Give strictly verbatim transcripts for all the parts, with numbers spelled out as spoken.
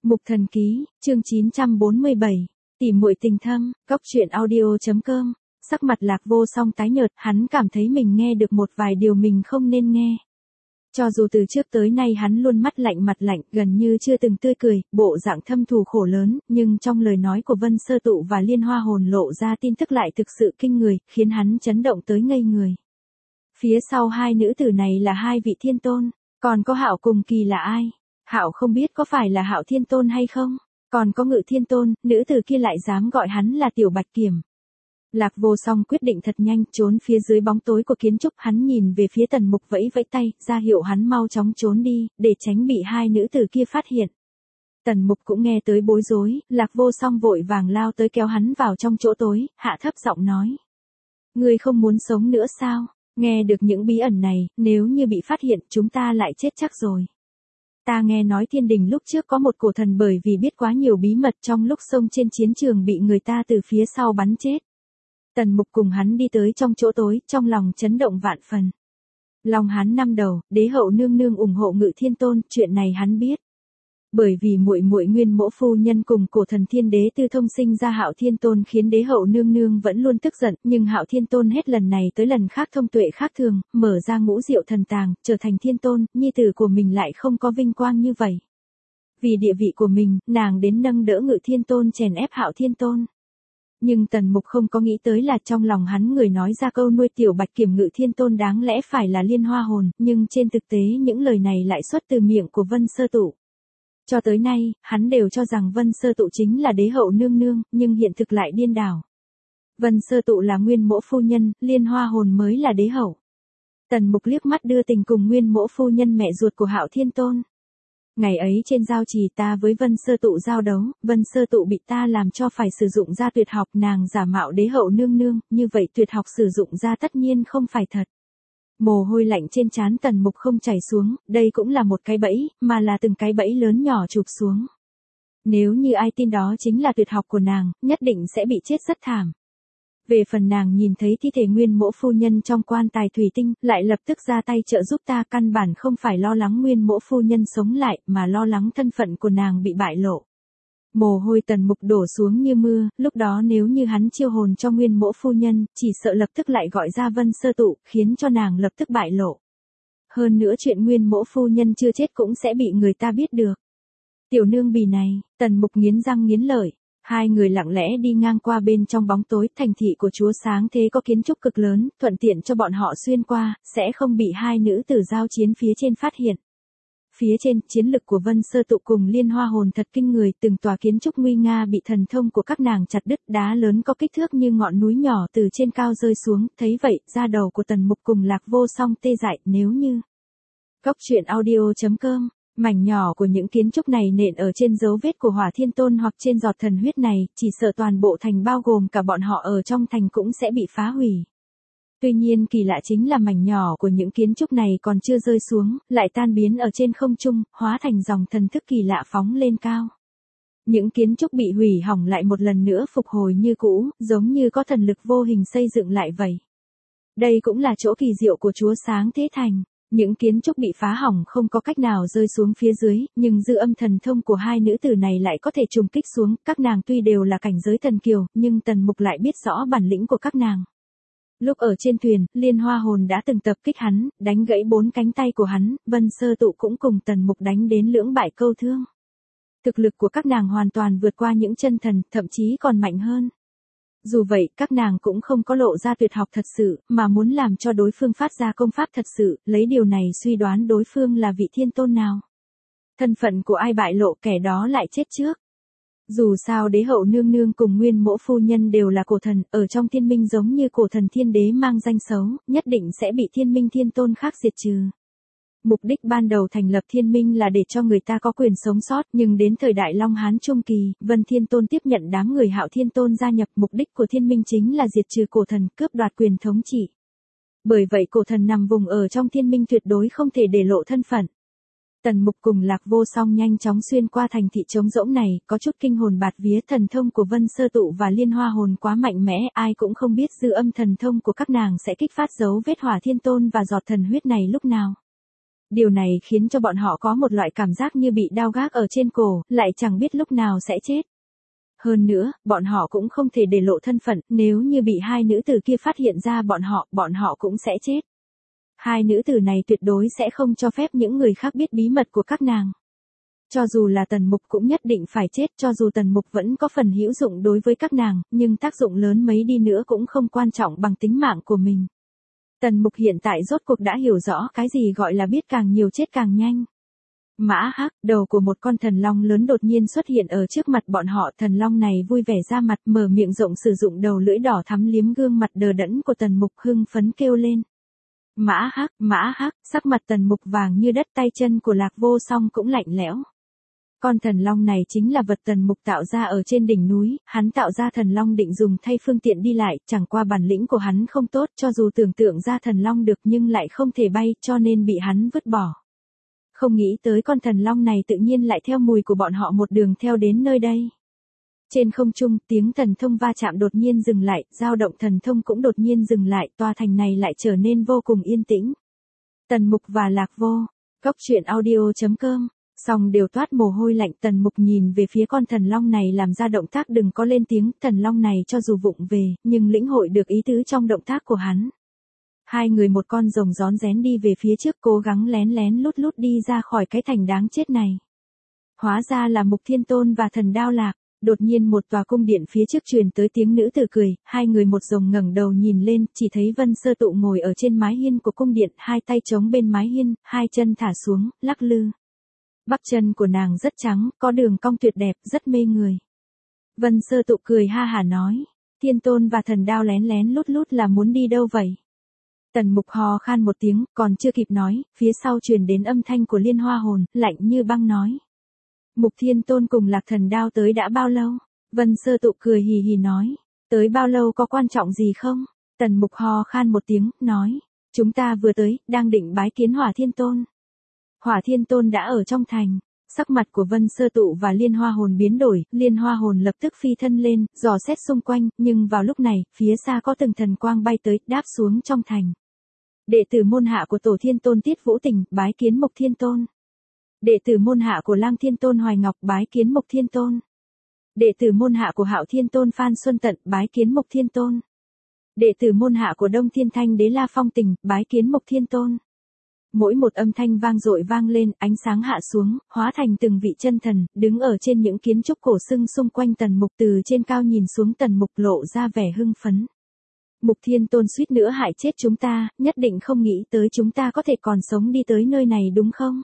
Mục Thần Ký, chương chín trăm bốn mươi bảy, tỉ muội tình thâm, cốc truyện audio.com, sắc mặt Lạc Vô Song tái nhợt, hắn cảm thấy mình nghe được một vài điều mình không nên nghe. Cho dù từ trước tới nay hắn luôn mắt lạnh mặt lạnh, gần như chưa từng tươi cười, bộ dạng thâm thù khổ lớn, nhưng trong lời nói của Vân Sơ Tụ và Liên Hoa Hồn lộ ra tin tức lại thực sự kinh người, khiến hắn chấn động tới ngây người. Phía sau hai nữ tử này là hai vị thiên tôn, còn có Hạo cùng Kỳ là ai? Hạo không biết có phải là Hạo Thiên Tôn hay không, còn có Ngự Thiên Tôn, nữ tử kia lại dám gọi hắn là Tiểu Bạch Kiểm. Lạc Vô Song quyết định thật nhanh, trốn phía dưới bóng tối của kiến trúc, hắn nhìn về phía Tần Mục vẫy vẫy tay, ra hiệu hắn mau chóng trốn đi, để tránh bị hai nữ tử kia phát hiện. Tần Mục cũng nghe tới bối rối, Lạc Vô Song vội vàng lao tới kéo hắn vào trong chỗ tối, hạ thấp giọng nói: "Ngươi không muốn sống nữa sao? Nghe được những bí ẩn này, nếu như bị phát hiện, chúng ta lại chết chắc rồi. Ta nghe nói thiên đình lúc trước có một cổ thần bởi vì biết quá nhiều bí mật trong lúc xông trên chiến trường bị người ta từ phía sau bắn chết." Tần Mục cùng hắn đi tới trong chỗ tối, trong lòng chấn động vạn phần. Long Hán năm đầu, đế hậu nương nương ủng hộ Ngự Thiên Tôn, chuyện này hắn biết. Bởi vì muội muội Nguyên Mỗ phu nhân cùng cổ thần Thiên Đế tư thông sinh ra Hạo Thiên Tôn, khiến đế hậu nương nương vẫn luôn tức giận, nhưng Hạo Thiên Tôn hết lần này tới lần khác thông tuệ khác thường, mở ra ngũ diệu thần tàng, trở thành Thiên Tôn, nhi tử của mình lại không có vinh quang như vậy. Vì địa vị của mình, nàng đến nâng đỡ Ngự Thiên Tôn chèn ép Hạo Thiên Tôn. Nhưng Tần Mục không có nghĩ tới là trong lòng hắn người nói ra câu nuôi Tiểu Bạch Kiểm Ngự Thiên Tôn đáng lẽ phải là Liên Hoa Hồn, nhưng trên thực tế những lời này lại xuất từ miệng của Vân Sơ Tụ. Cho tới nay, hắn đều cho rằng Vân Sơ Tụ chính là đế hậu nương nương, nhưng hiện thực lại điên đảo. Vân Sơ Tụ là Nguyên Mỗ phu nhân, Liên Hoa Hồn mới là đế hậu. Tần Mục liếc mắt đưa tình cùng Nguyên Mỗ phu nhân mẹ ruột của Hạo Thiên Tôn. Ngày ấy trên giao trì ta với Vân Sơ Tụ giao đấu, Vân Sơ Tụ bị ta làm cho phải sử dụng ra tuyệt học, nàng giả mạo đế hậu nương nương, như vậy tuyệt học sử dụng ra tất nhiên không phải thật. Mồ hôi lạnh trên trán Tần Mục không chảy xuống, đây cũng là một cái bẫy, mà là từng cái bẫy lớn nhỏ chụp xuống. Nếu như ai tin đó chính là tuyệt học của nàng, nhất định sẽ bị chết rất thảm. Về phần nàng nhìn thấy thi thể Nguyên Mỗ phu nhân trong quan tài thủy tinh, lại lập tức ra tay trợ giúp ta, căn bản không phải lo lắng Nguyên Mỗ phu nhân sống lại, mà lo lắng thân phận của nàng bị bại lộ. Mồ hôi Tần Mục đổ xuống như mưa, lúc đó nếu như hắn chiêu hồn cho Nguyên Mỗ phu nhân, chỉ sợ lập tức lại gọi ra Vân Sơ Tụ, khiến cho nàng lập tức bại lộ. Hơn nữa chuyện Nguyên Mỗ phu nhân chưa chết cũng sẽ bị người ta biết được. Tiểu nương bì này, Tần Mục nghiến răng nghiến lợi. Hai người lặng lẽ đi ngang qua bên trong bóng tối, thành thị của Chúa Sáng Thế có kiến trúc cực lớn, thuận tiện cho bọn họ xuyên qua, sẽ không bị hai nữ tử giao chiến phía trên phát hiện. Phía trên, chiến lực của Vân Sơ Tụ cùng Liên Hoa Hồn thật kinh người, từng tòa kiến trúc nguy nga bị thần thông của các nàng chặt đứt, đá lớn có kích thước như ngọn núi nhỏ từ trên cao rơi xuống, thấy vậy, da đầu của Tần Mục cùng Lạc Vô Song tê dại, nếu như. Cốc truyện audio.com, mảnh nhỏ của những kiến trúc này nện ở trên dấu vết của Hỏa Thiên Tôn hoặc trên giọt thần huyết này, chỉ sợ toàn bộ thành bao gồm cả bọn họ ở trong thành cũng sẽ bị phá hủy. Tuy nhiên kỳ lạ chính là mảnh nhỏ của những kiến trúc này còn chưa rơi xuống, lại tan biến ở trên không trung, hóa thành dòng thần thức kỳ lạ phóng lên cao. Những kiến trúc bị hủy hỏng lại một lần nữa phục hồi như cũ, giống như có thần lực vô hình xây dựng lại vậy. Đây cũng là chỗ kỳ diệu của Chúa Sáng Thế Thành. Những kiến trúc bị phá hỏng không có cách nào rơi xuống phía dưới, nhưng dư âm thần thông của hai nữ tử này lại có thể trùng kích xuống, các nàng tuy đều là cảnh giới thần kiều, nhưng Tần Mục lại biết rõ bản lĩnh của các nàng. Lúc ở trên thuyền, Liên Hoa Hồn đã từng tập kích hắn, đánh gãy bốn cánh tay của hắn, Vân Sơ Tụ cũng cùng Tần Mục đánh đến lưỡng bại câu thương. Thực lực của các nàng hoàn toàn vượt qua những chân thần, thậm chí còn mạnh hơn. Dù vậy, các nàng cũng không có lộ ra tuyệt học thật sự, mà muốn làm cho đối phương phát ra công pháp thật sự, lấy điều này suy đoán đối phương là vị thiên tôn nào. Thân phận của ai bại lộ kẻ đó lại chết trước. Dù sao đế hậu nương nương cùng Nguyên Mỗ phu nhân đều là cổ thần, ở trong thiên minh giống như cổ thần Thiên Đế mang danh xấu, nhất định sẽ bị thiên minh thiên tôn khác diệt trừ. Mục đích ban đầu thành lập thiên minh là để cho người ta có quyền sống sót, nhưng đến thời đại Long Hán Trung Kỳ, Vân Thiên Tôn tiếp nhận đám người Hạo Thiên Tôn gia nhập, mục đích của thiên minh chính là diệt trừ cổ thần, cướp đoạt quyền thống trị. Bởi vậy cổ thần nằm vùng ở trong thiên minh tuyệt đối không thể để lộ thân phận. Tần Mục cùng Lạc Vô Song nhanh chóng xuyên qua thành thị trống rỗng này, có chút kinh hồn bạt vía, thần thông của Vân Sơ Tụ và Liên Hoa Hồn quá mạnh mẽ, ai cũng không biết dư âm thần thông của các nàng sẽ kích phát dấu vết Hỏa Thiên Tôn và giọt thần huyết này lúc nào. Điều này khiến cho bọn họ có một loại cảm giác như bị đao gác ở trên cổ, lại chẳng biết lúc nào sẽ chết. Hơn nữa, bọn họ cũng không thể để lộ thân phận, nếu như bị hai nữ tử kia phát hiện ra bọn họ, bọn họ cũng sẽ chết. Hai nữ tử này tuyệt đối sẽ không cho phép những người khác biết bí mật của các nàng. Cho dù là Tần Mục cũng nhất định phải chết, cho dù Tần Mục vẫn có phần hữu dụng đối với các nàng, nhưng tác dụng lớn mấy đi nữa cũng không quan trọng bằng tính mạng của mình. Tần Mục hiện tại rốt cuộc đã hiểu rõ cái gì gọi là biết càng nhiều chết càng nhanh. Mã Hắc, đầu của một con thần long lớn đột nhiên xuất hiện ở trước mặt bọn họ, thần long này vui vẻ ra mặt, mở miệng rộng sử dụng đầu lưỡi đỏ thắm liếm gương mặt đờ đẫn của Tần Mục, hưng phấn kêu lên. Mã Hắc, Mã Hắc, sắc mặt Tần Mục vàng như đất, tay chân của Lạc Vô Song cũng lạnh lẽo. Con thần long này chính là vật Tần Mục tạo ra ở trên đỉnh núi, hắn tạo ra thần long định dùng thay phương tiện đi lại, chẳng qua bản lĩnh của hắn không tốt, cho dù tưởng tượng ra thần long được nhưng lại không thể bay, cho nên bị hắn vứt bỏ. Không nghĩ tới con thần long này tự nhiên lại theo mùi của bọn họ một đường theo đến nơi đây. Trên không trung, tiếng thần thông va chạm đột nhiên dừng lại, dao động thần thông cũng đột nhiên dừng lại, tòa thành này lại trở nên vô cùng yên tĩnh. Tần Mục và Lạc Vô, Cốc Truyện Audio chấm com, song đều toát mồ hôi lạnh. Tần Mục nhìn về phía con thần long này làm ra động tác đừng có lên tiếng, thần long này cho dù vụng về, nhưng lĩnh hội được ý tứ trong động tác của hắn. Hai người một con rồng rón rén đi về phía trước, cố gắng lén lén lút lút đi ra khỏi cái thành đáng chết này. Hóa ra là Mục Thiên Tôn và Thần Đao Lạc. Đột nhiên một tòa cung điện phía trước truyền tới tiếng nữ tử cười, hai người một rồng ngẩng đầu nhìn lên, chỉ thấy Vân Sơ Tụ ngồi ở trên mái hiên của cung điện, hai tay chống bên mái hiên, hai chân thả xuống, lắc lư. Bắp chân của nàng rất trắng, có đường cong tuyệt đẹp, rất mê người. Vân Sơ Tụ cười ha hả nói, Thiên Tôn và Thần Đao lén lén lút lút là muốn đi đâu vậy? Tần Mục hò khan một tiếng, còn chưa kịp nói, phía sau truyền đến âm thanh của Liên Hoa Hồn, lạnh như băng nói. Mục Thiên Tôn cùng Lạc Thần Đao tới đã bao lâu? Vân Sơ Tụ cười hì hì nói, tới bao lâu có quan trọng gì không? Tần Mục hò khan một tiếng, nói, chúng ta vừa tới, đang định bái kiến Hỏa Thiên Tôn. Hỏa Thiên Tôn đã ở trong thành. Sắc mặt của Vân Sơ Tụ và Liên Hoa Hồn biến đổi, Liên Hoa Hồn lập tức phi thân lên, dò xét xung quanh, nhưng vào lúc này, phía xa có từng thần quang bay tới, đáp xuống trong thành. Đệ tử môn hạ của Tổ Thiên Tôn Tiết Vũ Tình, bái kiến Mục Thiên Tôn. Đệ tử môn hạ của Lang Thiên Tôn Hoài Ngọc, bái kiến Mục Thiên Tôn. Đệ tử môn hạ của Hạo Thiên Tôn Phan Xuân Tận, bái kiến Mục Thiên Tôn. Đệ tử môn hạ của Đông Thiên Thanh Đế La Phong Tình, bái kiến Mục Thiên Tôn. Mỗi một âm thanh vang dội vang lên, ánh sáng hạ xuống, hóa thành từng vị chân thần, đứng ở trên những kiến trúc cổ xưng xung quanh Tần Mục, từ trên cao nhìn xuống Tần Mục lộ ra vẻ hưng phấn. Mục Thiên Tôn suýt nữa hại chết chúng ta, nhất định không nghĩ tới chúng ta có thể còn sống đi tới nơi này đúng không?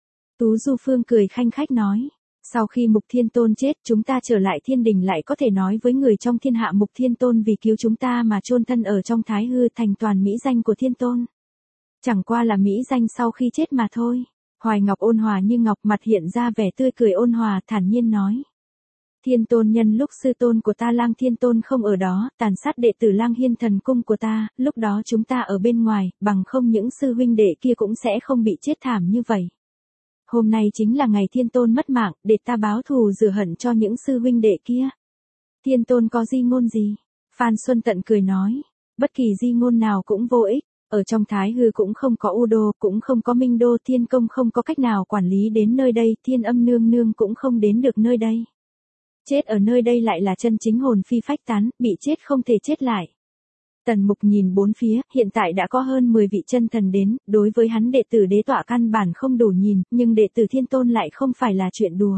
Tú Du Phương cười khanh khách nói, sau khi Mục Thiên Tôn chết, chúng ta trở lại thiên đình lại có thể nói với người trong thiên hạ Mục Thiên Tôn vì cứu chúng ta mà chôn thân ở trong Thái Hư, thành toàn mỹ danh của Thiên Tôn. Chẳng qua là mỹ danh sau khi chết mà thôi. Hoài Ngọc ôn hòa như ngọc, mặt hiện ra vẻ tươi cười ôn hòa, thản nhiên nói. Thiên Tôn nhân lúc sư tôn của ta Lang Thiên Tôn không ở đó, tàn sát đệ tử Lang Hiên thần cung của ta, lúc đó chúng ta ở bên ngoài, bằng không những sư huynh đệ kia cũng sẽ không bị chết thảm như vậy. Hôm nay chính là ngày Thiên Tôn mất mạng, để ta báo thù rửa hận cho những sư huynh đệ kia. Thiên Tôn có di ngôn gì? Phan Xuân Tận cười nói, bất kỳ di ngôn nào cũng vô ích. Ở trong Thái Hư cũng không có U Đô, cũng không có Minh Đô, Thiên Công không có cách nào quản lý đến nơi đây, Thiên Âm Nương Nương cũng không đến được nơi đây. Chết ở nơi đây lại là chân chính hồn phi phách tán, bị chết không thể chết lại. Tần Mục nhìn bốn phía, hiện tại đã có hơn mười vị chân thần đến, đối với hắn đệ tử đế tọa căn bản không đủ nhìn, nhưng đệ tử Thiên Tôn lại không phải là chuyện đùa.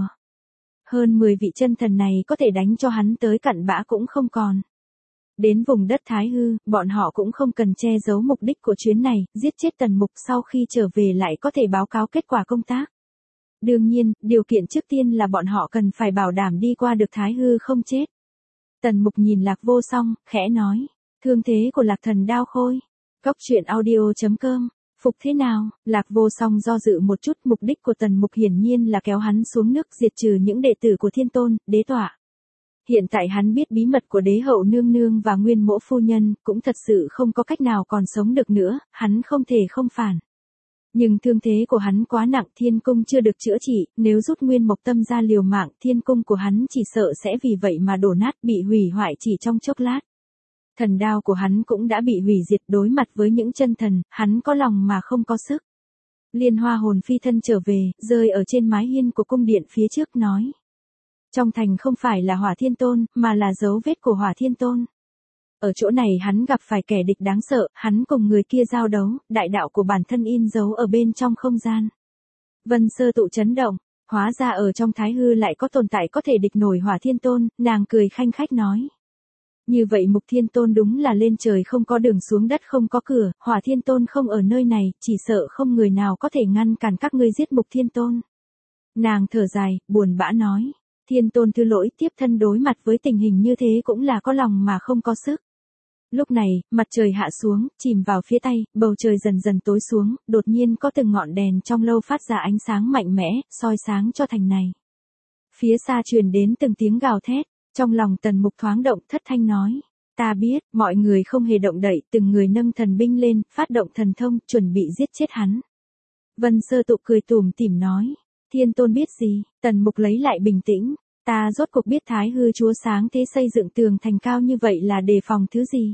Hơn mười vị chân thần này có thể đánh cho hắn tới cặn bã cũng không còn. Đến vùng đất Thái Hư, bọn họ cũng không cần che giấu mục đích của chuyến này, giết chết Tần Mục sau khi trở về lại có thể báo cáo kết quả công tác. Đương nhiên, điều kiện trước tiên là bọn họ cần phải bảo đảm đi qua được Thái Hư không chết. Tần Mục nhìn Lạc Vô Song, khẽ nói, thương thế của Lạc Thần Đao Khôi. Cốc Truyện Audio chấm com, phục thế nào? Lạc Vô Song do dự một chút, mục đích của Tần Mục hiển nhiên là kéo hắn xuống nước diệt trừ những đệ tử của Thiên Tôn, đế tọa. Hiện tại hắn biết bí mật của đế hậu nương nương và nguyên mỗ phu nhân, cũng thật sự không có cách nào còn sống được nữa, hắn không thể không phản. Nhưng thương thế của hắn quá nặng, thiên cung chưa được chữa trị, nếu rút nguyên mộc tâm ra liều mạng, thiên cung của hắn chỉ sợ sẽ vì vậy mà đổ nát, bị hủy hoại chỉ trong chốc lát. Thần đao của hắn cũng đã bị hủy diệt, đối mặt với những chân thần, hắn có lòng mà không có sức. Liên Hoa hồn phi thân trở về, rơi ở trên mái hiên của cung điện phía trước nói. Trong thành không phải là Hỏa Thiên Tôn, mà là dấu vết của Hỏa Thiên Tôn. Ở chỗ này hắn gặp phải kẻ địch đáng sợ, hắn cùng người kia giao đấu, đại đạo của bản thân in dấu ở bên trong không gian. Vân Sơ Tụ chấn động, hóa ra ở trong Thái Hư lại có tồn tại có thể địch nổi Hỏa Thiên Tôn, nàng cười khanh khách nói. Như vậy Mục Thiên Tôn đúng là lên trời không có đường xuống đất không có cửa, Hỏa Thiên Tôn không ở nơi này, chỉ sợ không người nào có thể ngăn cản các ngươi giết Mục Thiên Tôn. Nàng thở dài, buồn bã nói. Thiên Tôn thứ lỗi tiếp thân đối mặt với tình hình như thế cũng là có lòng mà không có sức. Lúc này, mặt trời hạ xuống, chìm vào phía tây, bầu trời dần dần tối xuống, đột nhiên có từng ngọn đèn trong lâu phát ra ánh sáng mạnh mẽ, soi sáng cho thành này. Phía xa truyền đến từng tiếng gào thét, trong lòng Tần Mục thoáng động, thất thanh nói. Ta biết, mọi người không hề động đậy, từng người nâng thần binh lên, phát động thần thông, chuẩn bị giết chết hắn. Vân Sơ Tụ cười tủm tỉm nói. Thiên Tôn biết gì? Tần Mục lấy lại bình tĩnh. Ta rốt cuộc biết Thái Hư Chúa sáng thế xây dựng tường thành cao như vậy là đề phòng thứ gì?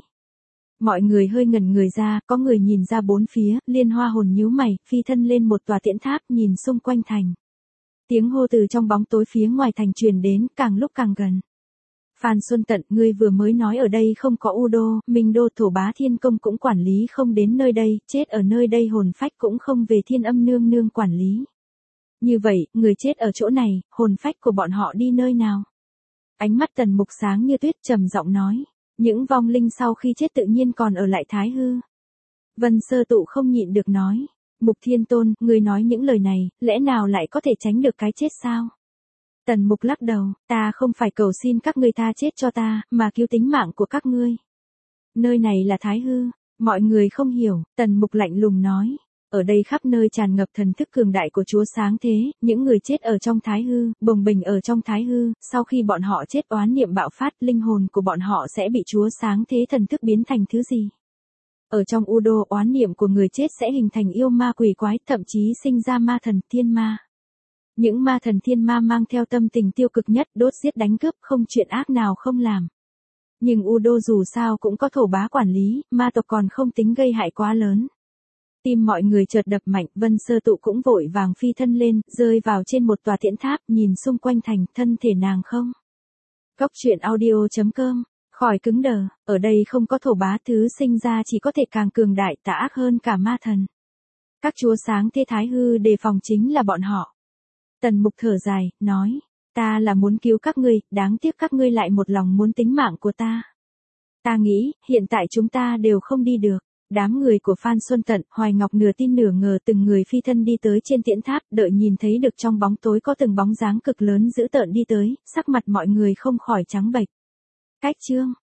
Mọi người hơi ngẩn người ra, có người nhìn ra bốn phía, Liên Hoa hồn nhíu mày, phi thân lên một tòa tiễn tháp, nhìn xung quanh thành. Tiếng hô từ trong bóng tối phía ngoài thành truyền đến, càng lúc càng gần. Phan Xuân Tận, ngươi vừa mới nói ở đây không có U Đô, Minh Đô Thổ Bá Thiên Công cũng quản lý không đến nơi đây, chết ở nơi đây hồn phách cũng không về Thiên Âm Nương Nương quản lý. Như vậy, người chết ở chỗ này, hồn phách của bọn họ đi nơi nào? Ánh mắt Tần Mục sáng như tuyết, trầm giọng nói. Những vong linh sau khi chết tự nhiên còn ở lại Thái Hư. Vân Sơ Tụ không nhịn được nói. Mục Thiên Tôn, người nói những lời này, lẽ nào lại có thể tránh được cái chết sao? Tần Mục lắc đầu, ta không phải cầu xin các ngươi tha chết cho ta, mà cứu tính mạng của các ngươi. Nơi này là Thái Hư, mọi người không hiểu, Tần Mục lạnh lùng nói. Ở đây khắp nơi tràn ngập thần thức cường đại của Chúa sáng thế, những người chết ở trong Thái Hư, bồng bềnh ở trong Thái Hư, sau khi bọn họ chết oán niệm bạo phát, linh hồn của bọn họ sẽ bị Chúa sáng thế thần thức biến thành thứ gì? Ở trong U Đô, oán niệm của người chết sẽ hình thành yêu ma quỷ quái, thậm chí sinh ra ma thần thiên ma. Những ma thần thiên ma mang theo tâm tình tiêu cực nhất, đốt giết đánh cướp, không chuyện ác nào không làm. Nhưng U Đô dù sao cũng có thổ bá quản lý, ma tộc còn không tính gây hại quá lớn. Tim mọi người chợt đập mạnh, Vân Sơ Tụ cũng vội vàng phi thân lên, rơi vào trên một tòa tiễn tháp, nhìn xung quanh thành, thân thể nàng không. Cốc truyện audio chấm com, khỏi cứng đờ, ở đây không có thổ bá, thứ sinh ra chỉ có thể càng cường đại, tà ác hơn cả ma thần. Các chúa sáng thế Thái Hư đề phòng chính là bọn họ. Tần Mục thở dài, nói, ta là muốn cứu các ngươi, đáng tiếc các ngươi lại một lòng muốn tính mạng của ta. Ta nghĩ, hiện tại chúng ta đều không đi được. Đám người của Phan Xuân Tận, Hoài Ngọc nửa tin nửa ngờ từng người phi thân đi tới trên tiễn tháp, đợi nhìn thấy được trong bóng tối có từng bóng dáng cực lớn dữ tợn đi tới, sắc mặt mọi người không khỏi trắng bệch. Cách chương